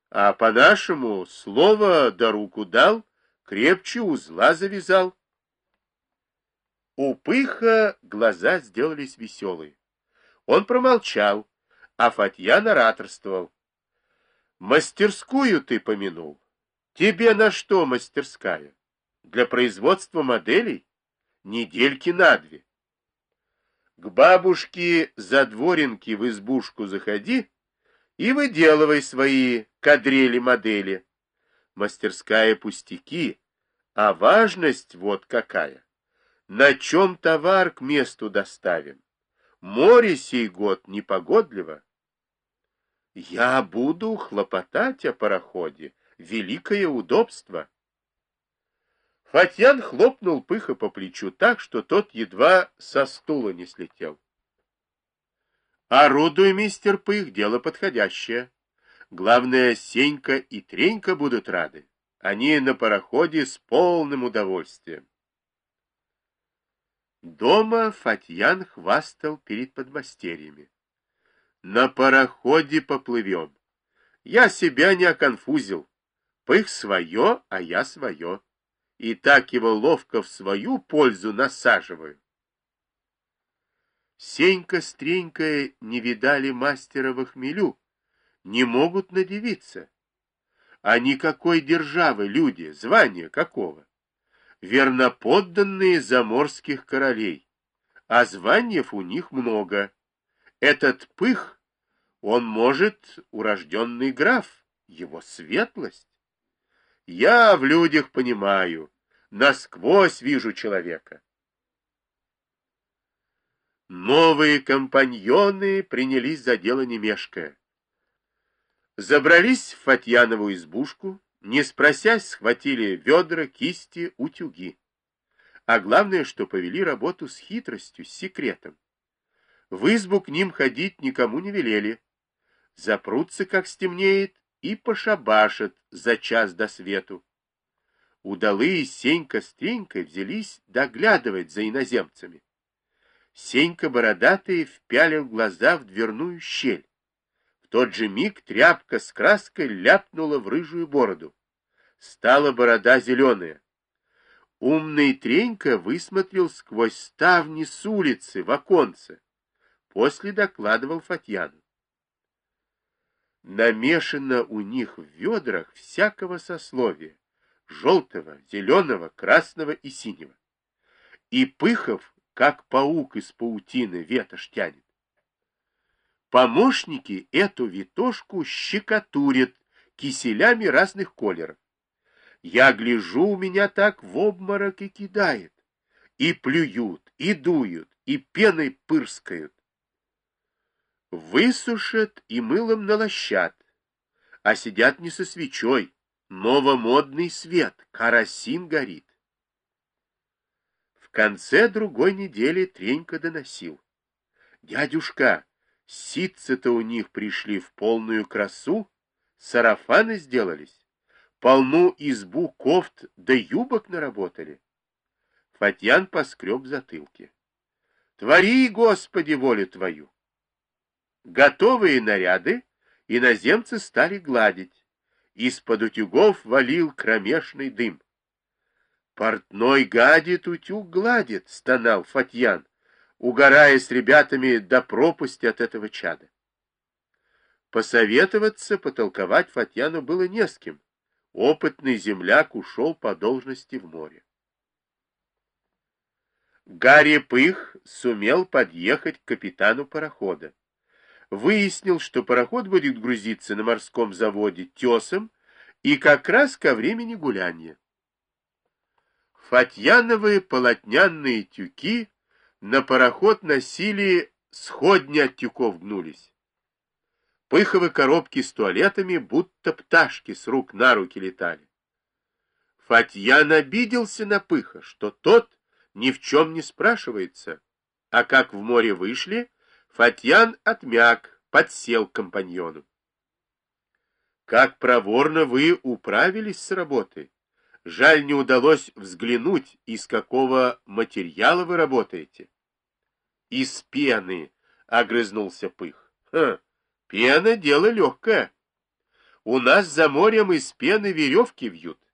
А по-нашему слово да руку дал, крепче узла завязал. У Пыха глаза сделались веселые. Он промолчал, а Фатьян ораторствовал. Мастерскую ты помянул. Тебе на что мастерская? Для производства моделей? Недельки на две. К бабушке Задворенке в избушку заходи и выделывай свои кадрели-модели. Мастерская пустяки, а важность вот какая. На чем товар к месту доставим? Море сей год непогодливо. Я буду хлопотать о пароходе. Великое удобство. Фатьян хлопнул Пыха по плечу так, что тот едва со стула не слетел. Орудуй, мистер Пых, дело подходящее. Главное, Сенька и Тренька будут рады. Они на пароходе с полным удовольствием. Дома Фатьян хвастал перед подмастерьями. На пароходе поплывем. Я себя не оконфузил. Пых свое, а я свое. И так его ловко в свою пользу насаживаю. Сенька с Тренькой не видали мастера во хмелю, не могут надивиться. А никакой державы люди, звания какого? Верноподданные заморских королей, а званьев у них много. Этот Пых, он может урожденный граф, его светлость. Я в людях понимаю, насквозь вижу человека. Новые компаньоны принялись за дело не мешкая. Забрались в Фатьянову избушку, не спросясь, схватили ведра, кисти, утюги. А главное, что повели работу с хитростью, с секретом. В избу к ним ходить никому не велели. Запрутся, как стемнеет, и пошабашат за час до свету. Удалые Сенька с Тренькой взялись доглядывать за иноземцами. Сенька бородатый впялил глаза в дверную щель. В тот же миг тряпка с краской ляпнула в рыжую бороду. Стала борода зеленая. Умный Тренька высмотрел сквозь ставни с улицы в оконце. После докладывал Фатьяну. Намешано у них в ведрах всякого сословия. Желтого, зеленого, красного и синего. И Пыхов, как паук из паутины, ветошь тянет. Помощники эту ветошку щекотурят киселями разных колеров. Я гляжу, у меня так в обморок и кидает. И плюют, и дуют, и пеной пырскают. Высушат и мылом налощат, а сидят не со свечой. Новомодный свет, керосин горит. В конце другой недели Тренька доносил. Дядюшка, ситцы-то у них пришли в полную красу, сарафаны сделались, полну избу кофт да юбок наработали. Фатьян поскреб затылки. Твори, Господи, волю твою. Готовые наряды иноземцы стали гладить. Из-под утюгов валил кромешный дым. «Портной гадит, утюг гладит», — стонал Фатьян, угорая с ребятами до пропасти от этого чада. Посоветоваться, потолковать Фатьяну было не с кем. Опытный земляк ушел по должности в море. Гарри Пых сумел подъехать к капитану парохода. Выяснил, что пароход будет грузиться на морском заводе тесом и как раз ко времени гулянья. Фатьяновые полотняные тюки на пароход носили, сходни от тюков гнулись. Пыховы коробки с туалетами, будто пташки с рук на руки летали. Фатьян обиделся на Пыха, что тот ни в чем не спрашивается, а как в море вышли, Фатьян отмяк, подсел к компаньону. Как проворно вы управились с работой. Жаль, не удалось взглянуть, из какого материала вы работаете. Из пены, огрызнулся Пых. Пена — дело легкое. У нас за морем из пены веревки вьют.